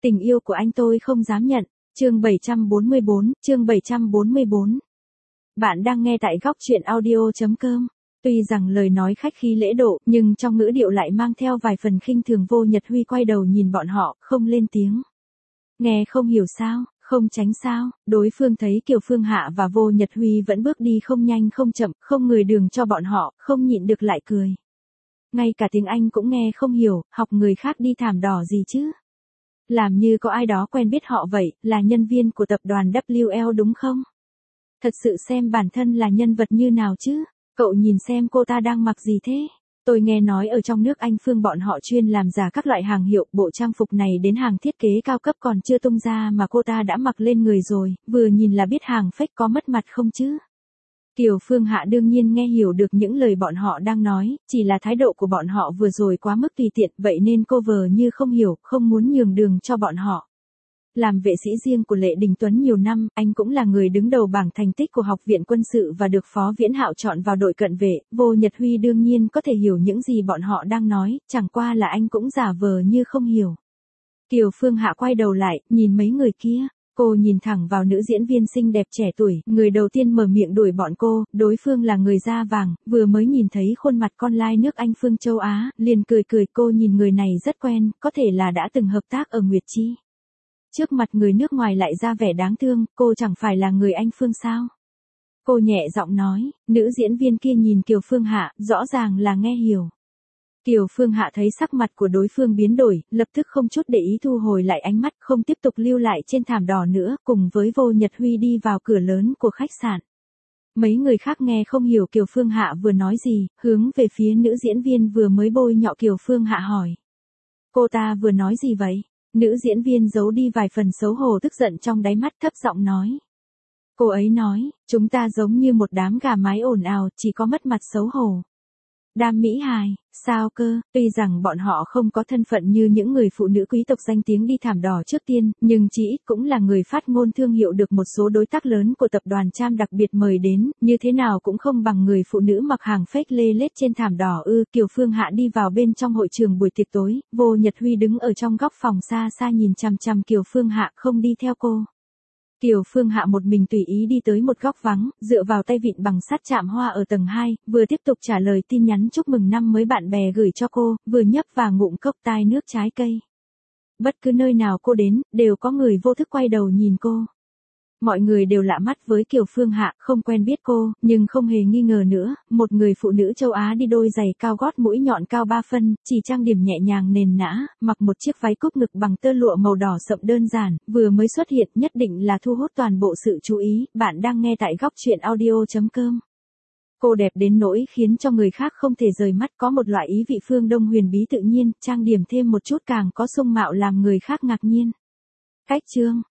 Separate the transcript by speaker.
Speaker 1: Tình yêu của anh tôi không dám nhận. Chương 744. Bạn đang nghe tại góc truyện audio.com. Tuy rằng lời nói khách khí lễ độ, nhưng trong ngữ điệu lại mang theo vài phần khinh thường. Vô Nhật Huy quay đầu nhìn bọn họ, không lên tiếng. Nghe không hiểu sao, không tránh sao. Đối phương thấy Kiều Phương Hạ và Vô Nhật Huy vẫn bước đi không nhanh không chậm, không người đường cho bọn họ, không nhịn được lại cười. Ngay cả tiếng Anh cũng nghe không hiểu, học người khác đi thảm đỏ gì chứ? Làm như có ai đó quen biết họ vậy, là nhân viên của tập đoàn WL đúng không? Thật sự xem bản thân là nhân vật như nào chứ? Cậu nhìn xem cô ta đang mặc gì thế? Tôi nghe nói ở trong nước Anh Phương bọn họ chuyên làm giả các loại hàng hiệu, bộ trang phục này đến hàng thiết kế cao cấp còn chưa tung ra mà cô ta đã mặc lên người rồi, vừa nhìn là biết hàng fake, có mất mặt không chứ? Kiều Phương Hạ đương nhiên nghe hiểu được những lời bọn họ đang nói, chỉ là thái độ của bọn họ vừa rồi quá mức tùy tiện, vậy nên cô vờ như không hiểu, không muốn nhường đường cho bọn họ. Làm vệ sĩ riêng của Lệ Đình Tuấn nhiều năm, anh cũng là người đứng đầu bảng thành tích của Học viện Quân sự và được Phó Viễn Hạo chọn vào đội cận vệ. Vô Nhật Huy đương nhiên có thể hiểu những gì bọn họ đang nói, chẳng qua là anh cũng giả vờ như không hiểu. Kiều Phương Hạ quay đầu lại, nhìn mấy người kia. Cô nhìn thẳng vào nữ diễn viên xinh đẹp trẻ tuổi, người đầu tiên mở miệng đuổi bọn cô, đối phương là người da vàng, vừa mới nhìn thấy khuôn mặt con lai nước Anh Phương châu Á, liền cười. Cô nhìn người này rất quen, có thể là đã từng hợp tác ở Nguyệt Chi. Trước mặt người nước ngoài lại ra vẻ đáng thương, cô chẳng phải là người Anh Phương sao? Cô nhẹ giọng nói, nữ diễn viên kia nhìn Kiều Phương Hạ, rõ ràng là nghe hiểu. Kiều Phương Hạ thấy sắc mặt của đối phương biến đổi, lập tức không chút để ý thu hồi lại ánh mắt, không tiếp tục lưu lại trên thảm đỏ nữa, cùng với Vô Nhật Huy đi vào cửa lớn của khách sạn. Mấy người khác nghe không hiểu Kiều Phương Hạ vừa nói gì, hướng về phía nữ diễn viên vừa mới bôi nhọ Kiều Phương Hạ hỏi. Cô ta vừa nói gì vậy? Nữ diễn viên giấu đi vài phần xấu hổ tức giận trong đáy mắt, thấp giọng nói. Cô ấy nói, chúng ta giống như một đám gà mái ồn ào, chỉ có mất mặt xấu hổ. Đam mỹ hài, sao cơ? Tuy rằng bọn họ không có thân phận như những người phụ nữ quý tộc danh tiếng đi thảm đỏ trước tiên, nhưng chỉ ít cũng là người phát ngôn thương hiệu được một số đối tác lớn của tập đoàn Tram đặc biệt mời đến, như thế nào cũng không bằng người phụ nữ mặc hàng fake lê lết trên thảm đỏ ư. Kiều Phương Hạ đi vào bên trong hội trường buổi tiệc tối, Vô Nhật Huy đứng ở trong góc phòng xa xa nhìn chằm chằm Kiều Phương Hạ, không đi theo cô. Kiều Phương Hạ một mình tùy ý đi tới một góc vắng, dựa vào tay vịn bằng sắt chạm hoa ở tầng 2, vừa tiếp tục trả lời tin nhắn chúc mừng năm mới bạn bè gửi cho cô, vừa nhấp và ngụm cốc tai nước trái cây. Bất cứ nơi nào cô đến, đều có người vô thức quay đầu nhìn cô. Mọi người đều lạ mắt với Kiều Phương Hạ, không quen biết cô, nhưng không hề nghi ngờ nữa, một người phụ nữ châu Á đi đôi giày cao gót mũi nhọn cao 3 phân, chỉ trang điểm nhẹ nhàng nền nã, mặc một chiếc váy cúc ngực bằng tơ lụa màu đỏ sậm đơn giản, vừa mới xuất hiện nhất định là thu hút toàn bộ sự chú ý. Bạn đang nghe tại góc truyện audio.com. Cô đẹp đến nỗi khiến cho người khác không thể rời mắt, có một loại ý vị phương Đông huyền bí tự nhiên, trang điểm thêm một chút càng có sung mạo làm người khác ngạc nhiên. Cách chương